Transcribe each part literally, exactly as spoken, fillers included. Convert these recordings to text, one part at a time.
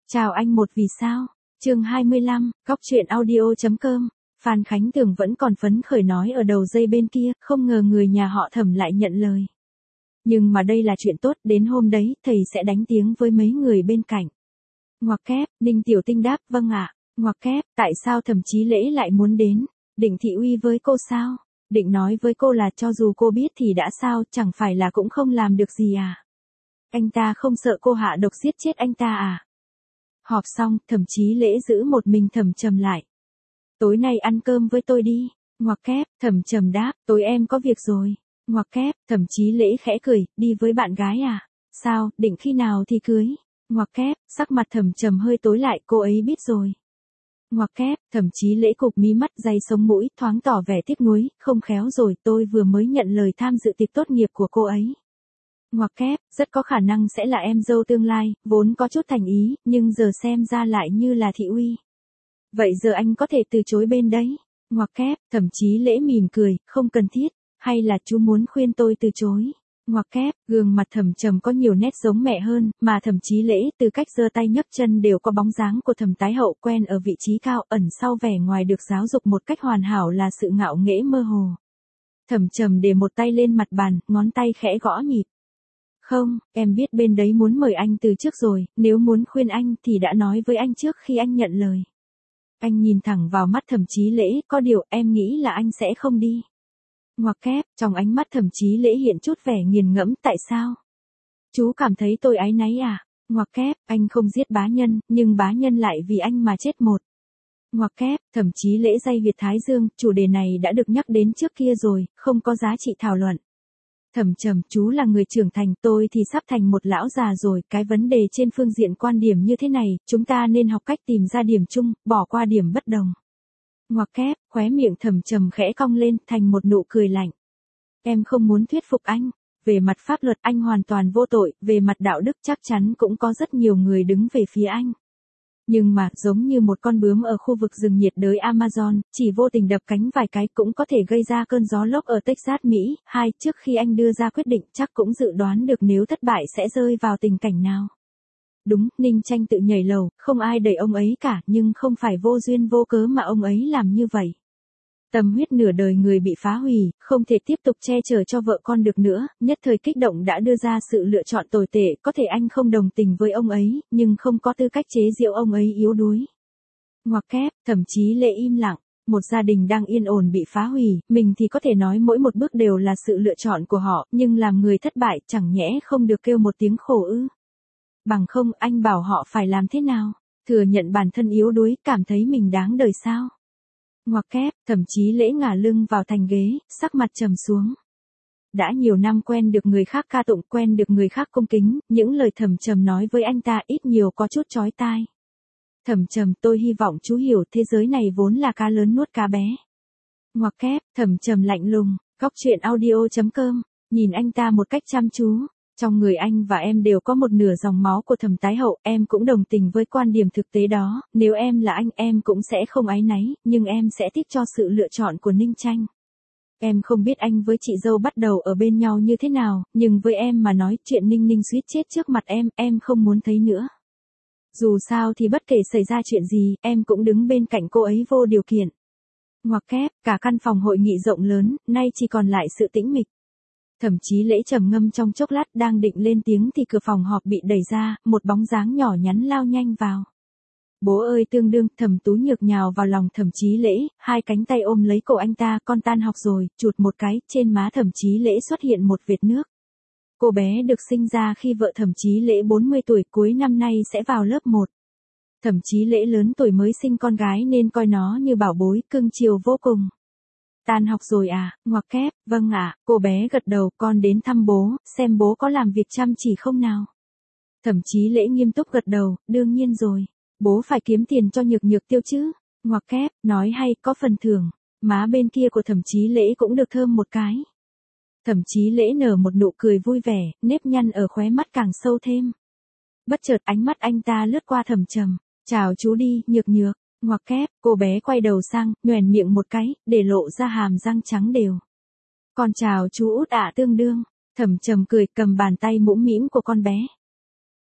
Chào anh một vì sao. Chương hai mươi lăm, Góc truyện audio.com. Phan Khánh Tường vẫn còn phấn khởi nói ở đầu dây bên kia, không ngờ người nhà họ Thẩm lại nhận lời. Nhưng mà đây là chuyện tốt, đến hôm đấy, thầy sẽ đánh tiếng với mấy người bên cạnh. Ngoặc kép, Ninh Tiểu Tinh đáp, vâng ạ. Ngoặc kép, tại sao Thẩm Chí Lễ lại muốn đến? Định thị uy với cô sao? Định nói với cô là cho dù cô biết thì đã sao, chẳng phải là cũng không làm được gì à? Anh ta không sợ cô hạ độc giết chết anh ta à? Họp xong, Thẩm Chí Lễ giữ một mình Thẩm Trầm lại. Tối nay ăn cơm với tôi đi. Ngoặc kép, Thẩm Trầm đáp, tối em có việc rồi. Ngoặc kép, Thẩm Chí Lễ khẽ cười, đi với bạn gái à? Sao, định khi nào thì cưới? Ngoặc kép, sắc mặt Thẩm Trầm hơi tối lại, cô ấy biết rồi. Ngoặc kép, Thẩm Chí Lễ cụp mí mắt dày sống mũi, thoáng tỏ vẻ tiếc nuối, không khéo rồi, tôi vừa mới nhận lời tham dự tiệc tốt nghiệp của cô ấy. Ngoặc kép, rất có khả năng sẽ là em dâu tương lai, vốn có chút thành ý, nhưng giờ xem ra lại như là thị uy. Vậy giờ anh có thể từ chối bên đấy. Ngoặc kép, Thẩm Chí Lễ mỉm cười, không cần thiết, hay là chú muốn khuyên tôi từ chối. Ngoặc kép, gương mặt Thẩm Trầm có nhiều nét giống mẹ hơn, mà Thẩm Chí Lễ từ cách giơ tay nhấc chân đều có bóng dáng của Thẩm Tái Hậu, quen ở vị trí cao, ẩn sau vẻ ngoài được giáo dục một cách hoàn hảo là sự ngạo nghễ mơ hồ. Thẩm Trầm để một tay lên mặt bàn, ngón tay khẽ gõ nhịp. Không, em biết bên đấy muốn mời anh từ trước rồi, nếu muốn khuyên anh thì đã nói với anh trước khi anh nhận lời. Anh nhìn thẳng vào mắt Thẩm Chí Lễ, có điều em nghĩ là anh sẽ không đi. Ngoặc kép, trong ánh mắt Thẩm Chí Lễ hiện chút vẻ nghiền ngẫm, tại sao? Chú cảm thấy tôi áy náy à? Ngoặc kép, anh không giết bá nhân, nhưng bá nhân lại vì anh mà chết một. Ngoặc kép, Thẩm Chí Lễ day Việt Thái Dương, chủ đề này đã được nhắc đến trước kia rồi, không có giá trị thảo luận. Thẩm Trầm, chú là người trưởng thành, tôi thì sắp thành một lão già rồi, cái vấn đề trên phương diện quan điểm như thế này, chúng ta nên học cách tìm ra điểm chung, bỏ qua điểm bất đồng. Ngoặc kép, khóe miệng Thẩm Trầm khẽ cong lên, thành một nụ cười lạnh. Em không muốn thuyết phục anh. Về mặt pháp luật anh hoàn toàn vô tội, về mặt đạo đức chắc chắn cũng có rất nhiều người đứng về phía anh. Nhưng mà, giống như một con bướm ở khu vực rừng nhiệt đới Amazon, chỉ vô tình đập cánh vài cái cũng có thể gây ra cơn gió lốc ở Texas, Mỹ. Hai, trước khi anh đưa ra quyết định chắc cũng dự đoán được nếu thất bại sẽ rơi vào tình cảnh nào. Đúng, Ninh Tranh tự nhảy lầu, không ai đẩy ông ấy cả, nhưng không phải vô duyên vô cớ mà ông ấy làm như vậy. Tâm huyết nửa đời người bị phá hủy, không thể tiếp tục che chở cho vợ con được nữa, nhất thời kích động đã đưa ra sự lựa chọn tồi tệ, có thể anh không đồng tình với ông ấy, nhưng không có tư cách chế giễu ông ấy yếu đuối. Ngoặc kép, Thẩm Chí Lễ im lặng, một gia đình đang yên ổn bị phá hủy, mình thì có thể nói mỗi một bước đều là sự lựa chọn của họ, nhưng làm người thất bại chẳng nhẽ không được kêu một tiếng khổ ư. Bằng không, anh bảo họ phải làm thế nào? Thừa nhận bản thân yếu đuối, cảm thấy mình đáng đời sao? Ngoặc kép, Thẩm Chí Lễ ngả lưng vào thành ghế, sắc mặt trầm xuống. Đã nhiều năm quen được người khác ca tụng, quen được người khác cung kính, những lời Thẩm Trầm nói với anh ta ít nhiều có chút chói tai. Thẩm Trầm, tôi hy vọng chú hiểu thế giới này vốn là cá lớn nuốt cá bé. Ngoặc kép, Thẩm Trầm lạnh lùng, Góc truyện audio.com, nhìn anh ta một cách chăm chú. Trong người anh và em đều có một nửa dòng máu của Thẩm Tái Hậu, em cũng đồng tình với quan điểm thực tế đó, nếu em là anh em cũng sẽ không áy náy, nhưng em sẽ tiếc cho sự lựa chọn của Ninh Tranh. Em không biết anh với chị dâu bắt đầu ở bên nhau như thế nào, nhưng với em mà nói chuyện Ninh Ninh suýt chết trước mặt em, em không muốn thấy nữa. Dù sao thì bất kể xảy ra chuyện gì, em cũng đứng bên cạnh cô ấy vô điều kiện. Ngoặc kép, cả căn phòng hội nghị rộng lớn, nay chỉ còn lại sự tĩnh mịch. Thẩm Chí Lễ trầm ngâm trong chốc lát đang định lên tiếng thì cửa phòng họp bị đẩy ra, một bóng dáng nhỏ nhắn lao nhanh vào. Bố ơi tương đương, Thẩm Tú Nhược nhào vào lòng Thẩm Chí Lễ, hai cánh tay ôm lấy cổ anh ta, con tan học rồi, chụt một cái, trên má Thẩm Chí Lễ xuất hiện một vệt nước. Cô bé được sinh ra khi vợ Thẩm Chí Lễ bốn mươi tuổi, cuối năm nay sẽ vào lớp một. Thẩm Chí Lễ lớn tuổi mới sinh con gái nên coi nó như bảo bối, cưng chiều vô cùng. Tan học rồi à? Ngoặc kép, vâng ạ, cô bé gật đầu, con đến thăm bố, xem bố có làm việc chăm chỉ không nào. Thẩm Chí Lễ nghiêm túc gật đầu, đương nhiên rồi, bố phải kiếm tiền cho Nhược Nhược tiêu chứ. Ngoặc kép, nói hay, có phần thưởng. Má bên kia của Thẩm Chí Lễ cũng được thơm một cái. Thẩm Chí Lễ nở một nụ cười vui vẻ, nếp nhăn ở khóe mắt càng sâu thêm. Bất chợt ánh mắt anh ta lướt qua Thẩm Trầm, chào chú đi, Nhược Nhược. Ngoặc kép, cô bé quay đầu sang, nhoẻn miệng một cái, để lộ ra hàm răng trắng đều. Con chào chú út ạ tương đương. Thẩm Trầm cười, cầm bàn tay mũm mĩm của con bé.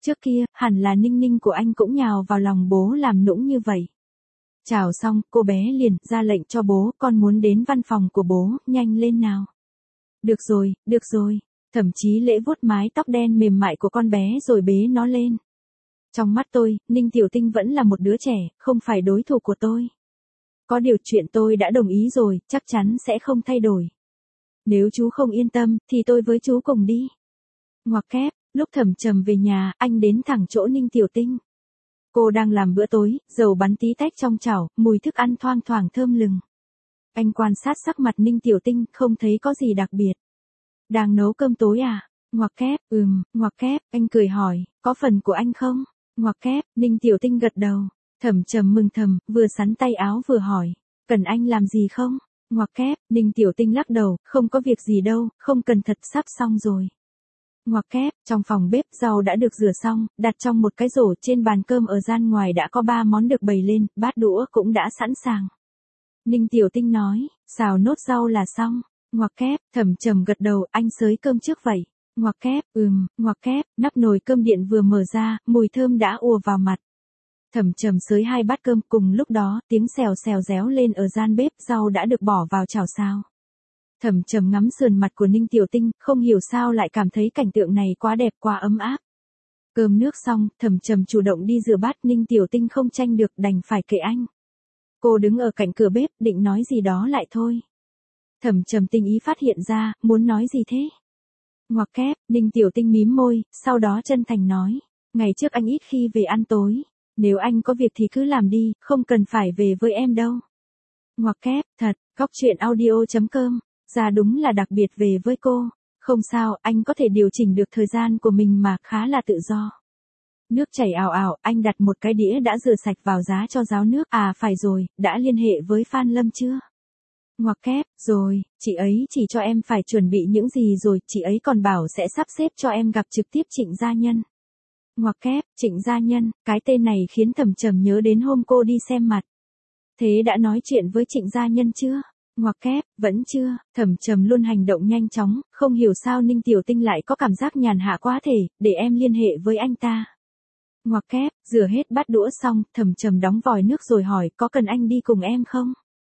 Trước kia, hẳn là Ninh Ninh của anh cũng nhào vào lòng bố làm nũng như vậy. Chào xong, cô bé liền ra lệnh cho bố, con muốn đến văn phòng của bố, nhanh lên nào. Được rồi, được rồi. Thậm chí Lễ vuốt mái tóc đen mềm mại của con bé rồi bế nó lên. Trong mắt tôi, Ninh Tiểu Tinh vẫn là một đứa trẻ, không phải đối thủ của tôi. Có điều chuyện tôi đã đồng ý rồi, chắc chắn sẽ không thay đổi. Nếu chú không yên tâm, thì tôi với chú cùng đi. Ngoặc kép, lúc Thẩm Trầm về nhà, anh đến thẳng chỗ Ninh Tiểu Tinh. Cô đang làm bữa tối, dầu bắn tí tách trong chảo, mùi thức ăn thoang thoảng thơm lừng. Anh quan sát sắc mặt Ninh Tiểu Tinh, không thấy có gì đặc biệt. Đang nấu cơm tối à? Ngoặc kép, ừm, ngoặc kép, anh cười hỏi, có phần của anh không? Ngoặc kép, Ninh Tiểu Tinh gật đầu. Thẩm Trầm mừng thầm, vừa sắn tay áo vừa hỏi, cần anh làm gì không? Ngoặc kép, Ninh Tiểu Tinh lắc đầu, không có việc gì đâu, không cần thật sắp xong rồi. Ngoặc kép, trong phòng bếp rau đã được rửa xong, đặt trong một cái rổ trên bàn cơm ở gian ngoài đã có ba món được bày lên, bát đũa cũng đã sẵn sàng. Ninh Tiểu Tinh nói, xào nốt rau là xong. Ngoặc kép, Thẩm Trầm gật đầu, anh xới cơm trước vậy. Ngoặc kép, ừm, ngoặc kép, nắp nồi cơm điện vừa mở ra, mùi thơm đã ùa vào mặt. Thẩm Trầm xới hai bát cơm, cùng lúc đó, tiếng xèo xèo réo lên ở gian bếp, rau đã được bỏ vào chảo xào. Thẩm Trầm ngắm sườn mặt của Ninh Tiểu Tinh, không hiểu sao lại cảm thấy cảnh tượng này quá đẹp, quá ấm áp. Cơm nước xong, Thẩm Trầm chủ động đi rửa bát, Ninh Tiểu Tinh không tranh được, đành phải kệ anh. Cô đứng ở cạnh cửa bếp, định nói gì đó lại thôi. Thẩm Trầm tinh ý phát hiện ra, muốn nói gì thế? Ngoặc kép, Ninh Tiểu Tinh mím môi, sau đó chân thành nói, ngày trước anh ít khi về ăn tối, nếu anh có việc thì cứ làm đi, không cần phải về với em đâu. Ngoặc kép, thật, góc truyện audio chấm com, ra đúng là đặc biệt về với cô, không sao, anh có thể điều chỉnh được thời gian của mình mà, khá là tự do. Nước chảy ào ào, anh đặt một cái đĩa đã rửa sạch vào giá cho ráo nước, à phải rồi, đã liên hệ với Phan Lâm chưa? Ngoặc kép, rồi, chị ấy chỉ cho em phải chuẩn bị những gì rồi, chị ấy còn bảo sẽ sắp xếp cho em gặp trực tiếp Trịnh Gia Nhân. Ngoặc kép, Trịnh Gia Nhân, cái tên này khiến Thẩm Trầm nhớ đến hôm cô đi xem mặt. Thế đã nói chuyện với Trịnh Gia Nhân chưa? Ngoặc kép, vẫn chưa, Thẩm Trầm luôn hành động nhanh chóng, không hiểu sao Ninh Tiểu Tinh lại có cảm giác nhàn hạ quá thể, để em liên hệ với anh ta. Ngoặc kép, rửa hết bát đũa xong, Thẩm Trầm đóng vòi nước rồi hỏi, có cần anh đi cùng em không?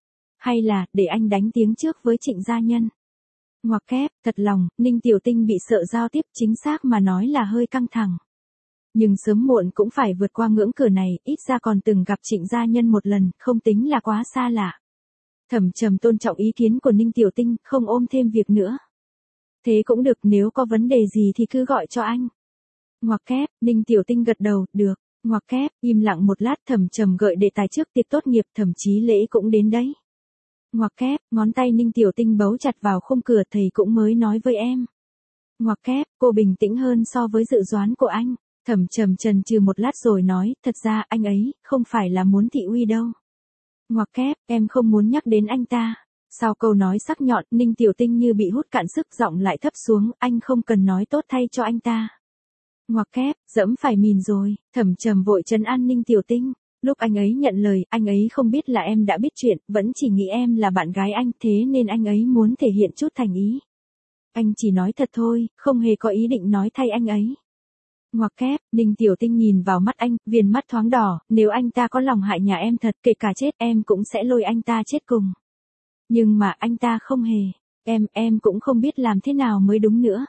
Hay là, để anh đánh tiếng trước với Trịnh Gia Nhân? Ngoặc kép, thật lòng, Ninh Tiểu Tinh bị sợ giao tiếp, chính xác mà nói là hơi căng thẳng. Nhưng sớm muộn cũng phải vượt qua ngưỡng cửa này, ít ra còn từng gặp Trịnh Gia Nhân một lần, không tính là quá xa lạ. Thẩm Trầm tôn trọng ý kiến của Ninh Tiểu Tinh, không ôm thêm việc nữa. Thế cũng được, nếu có vấn đề gì thì cứ gọi cho anh. Ngoặc kép, Ninh Tiểu Tinh gật đầu, được. Ngoặc kép, im lặng một lát, Thẩm Trầm gợi đề tài trước tiệc tốt nghiệp, thậm chí Lễ cũng đến đấy. Ngoặc kép, ngón tay Ninh Tiểu Tinh bấu chặt vào khung cửa, thầy cũng mới nói với em. Ngoặc kép, cô bình tĩnh hơn so với dự đoán của anh. Thẩm Trầm chần chừ một lát rồi nói, thật ra anh ấy, không phải là muốn thị uy đâu. Ngoặc kép, em không muốn nhắc đến anh ta. Sau câu nói sắc nhọn, Ninh Tiểu Tinh như bị hút cạn sức, giọng lại thấp xuống, anh không cần nói tốt thay cho anh ta. Ngoặc kép, dẫm phải mìn rồi, Thẩm Trầm vội trấn an Ninh Tiểu Tinh. Lúc anh ấy nhận lời, anh ấy không biết là em đã biết chuyện, vẫn chỉ nghĩ em là bạn gái anh, thế nên anh ấy muốn thể hiện chút thành ý. Anh chỉ nói thật thôi, không hề có ý định nói thay anh ấy. Ngoặc kép, Ninh Tiểu Tinh nhìn vào mắt anh, viền mắt thoáng đỏ, nếu anh ta có lòng hại nhà em thật, kể cả chết em cũng sẽ lôi anh ta chết cùng. Nhưng mà anh ta không hề, em, em cũng không biết làm thế nào mới đúng nữa.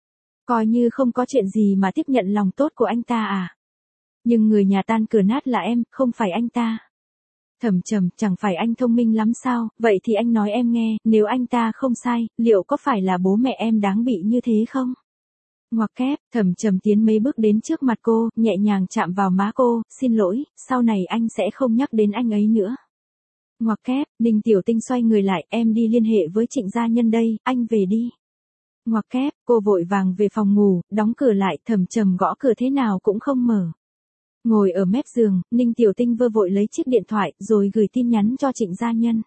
Coi như không có chuyện gì mà tiếp nhận lòng tốt của anh ta à. Nhưng người nhà tan cửa nát là em, không phải anh ta. Thẩm Trầm, chẳng phải anh thông minh lắm sao, vậy thì anh nói em nghe, nếu anh ta không sai, liệu có phải là bố mẹ em đáng bị như thế không? Ngoặc kép, Thẩm Trầm tiến mấy bước đến trước mặt cô, nhẹ nhàng chạm vào má cô, xin lỗi, sau này anh sẽ không nhắc đến anh ấy nữa. Ngoặc kép, Ninh Tiểu Tinh xoay người lại, em đi liên hệ với Trịnh Gia Nhân đây, anh về đi. Ngoặc kép, cô vội vàng về phòng ngủ, đóng cửa lại, Thẩm Trầm gõ cửa thế nào cũng không mở. Ngồi ở mép giường, Ninh Tiểu Tinh vơ vội lấy chiếc điện thoại, rồi gửi tin nhắn cho Trịnh Gia Nhân.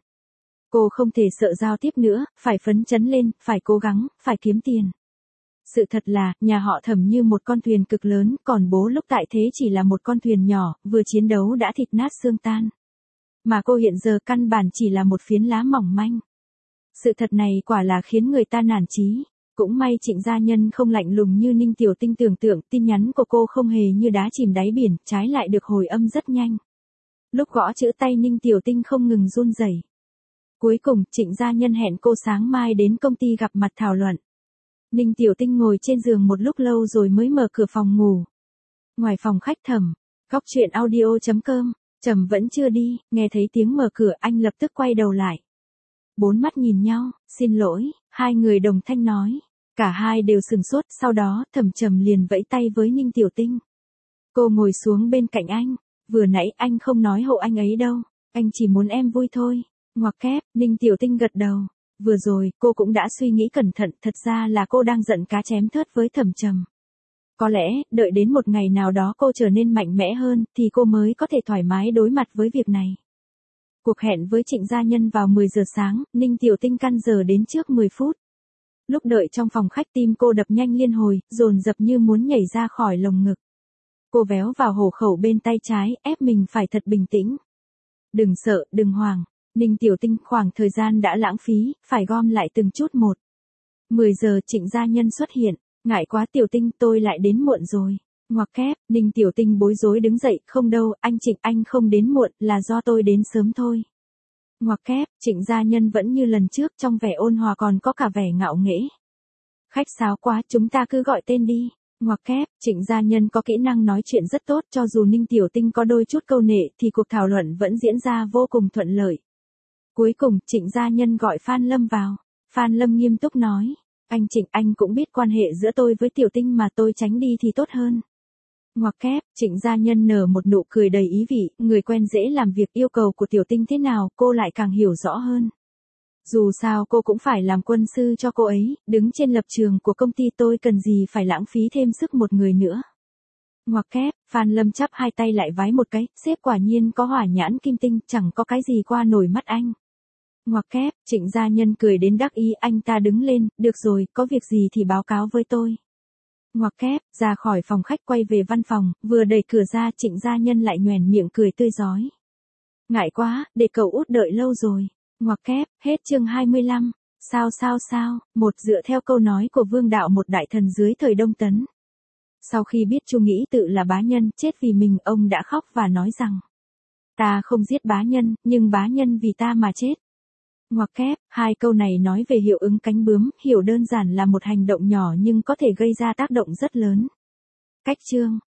Cô không thể sợ giao tiếp nữa, phải phấn chấn lên, phải cố gắng, phải kiếm tiền. Sự thật là, nhà họ Thẩm như một con thuyền cực lớn, còn bố lúc tại thế chỉ là một con thuyền nhỏ, vừa chiến đấu đã thịt nát xương tan. Mà cô hiện giờ căn bản chỉ là một phiến lá mỏng manh. Sự thật này quả là khiến người ta nản chí. Cũng may Trịnh gia nhân không lạnh lùng như Ninh Tiểu Tinh tưởng tượng, tin nhắn của cô không hề như đá chìm đáy biển, trái lại được hồi âm rất nhanh. Lúc gõ chữ tay Ninh Tiểu Tinh không ngừng run rẩy. Cuối cùng, Trịnh gia nhân hẹn cô sáng mai đến công ty gặp mặt thảo luận. Ninh Tiểu Tinh ngồi trên giường một lúc lâu rồi mới mở cửa phòng ngủ. Ngoài phòng khách Thẩm, góc chuyện audio chấm com, Trầm vẫn chưa đi, nghe thấy tiếng mở cửa anh lập tức quay đầu lại. Bốn mắt nhìn nhau, xin lỗi, hai người đồng thanh nói. Cả hai đều sừng sốt, sau đó Thẩm Trầm liền vẫy tay với Ninh Tiểu Tinh. Cô ngồi xuống bên cạnh anh, vừa nãy anh không nói hộ anh ấy đâu, anh chỉ muốn em vui thôi. Ngoặc kép, Ninh Tiểu Tinh gật đầu. Vừa rồi, cô cũng đã suy nghĩ cẩn thận, thật ra là cô đang giận cá chém thớt với Thẩm Trầm. Có lẽ, đợi đến một ngày nào đó cô trở nên mạnh mẽ hơn, thì cô mới có thể thoải mái đối mặt với việc này. Cuộc hẹn với Trịnh gia nhân vào mười giờ sáng, Ninh Tiểu Tinh căn giờ đến trước mười phút. Lúc đợi trong phòng khách tim cô đập nhanh liên hồi, dồn dập như muốn nhảy ra khỏi lồng ngực. Cô véo vào hổ khẩu bên tay trái, ép mình phải thật bình tĩnh. Đừng sợ, đừng hoảng. Ninh Tiểu Tinh khoảng thời gian đã lãng phí, phải gom lại từng chút một. mười giờ Trịnh gia nhân xuất hiện. Ngại quá Tiểu Tinh, tôi lại đến muộn rồi. Ngoặc kép, Ninh Tiểu Tinh bối rối đứng dậy, không đâu, anh Trịnh anh không đến muộn, là do tôi đến sớm thôi. Ngoặc kép, Trịnh gia nhân vẫn như lần trước, trong vẻ ôn hòa còn có cả vẻ ngạo nghễ. Khách sáo quá, chúng ta cứ gọi tên đi. Ngoặc kép, Trịnh gia nhân có kỹ năng nói chuyện rất tốt, cho dù Ninh Tiểu Tinh có đôi chút câu nệ thì cuộc thảo luận vẫn diễn ra vô cùng thuận lợi. Cuối cùng, Trịnh gia nhân gọi Phan Lâm vào. Phan Lâm nghiêm túc nói. Anh Trịnh, anh cũng biết quan hệ giữa tôi với Tiểu Tinh mà tôi tránh đi thì tốt hơn. Ngoặc kép, Trịnh gia nhân nở một nụ cười đầy ý vị, người quen dễ làm việc, yêu cầu của Tiểu Tinh thế nào cô lại càng hiểu rõ hơn. Dù sao cô cũng phải làm quân sư cho cô ấy, đứng trên lập trường của công ty tôi cần gì phải lãng phí thêm sức một người nữa. Ngoặc kép, Phan Lâm chắp hai tay lại vái một cái, sếp quả nhiên có hỏa nhãn kim tinh, chẳng có cái gì qua nổi mắt anh. Ngoặc kép, Trịnh gia nhân cười đến đắc ý, anh ta đứng lên, được rồi, có việc gì thì báo cáo với tôi. Ngoặc kép, ra khỏi phòng khách quay về văn phòng, vừa đẩy cửa ra Trịnh gia nhân lại nhoẻn miệng cười tươi rói. Ngại quá, để cậu út đợi lâu rồi. Ngoặc kép, hết chương hai mươi lăm. Sao sao sao, một dựa theo câu nói của Vương Đạo, một đại thần dưới thời Đông Tấn. Sau khi biết Chu Nghĩ Tự là bá nhân, chết vì mình, ông đã khóc và nói rằng. Ta không giết bá nhân, nhưng bá nhân vì ta mà chết. Ngoặc kép, hai câu này nói về hiệu ứng cánh bướm, hiểu đơn giản là một hành động nhỏ nhưng có thể gây ra tác động rất lớn. Cách chương.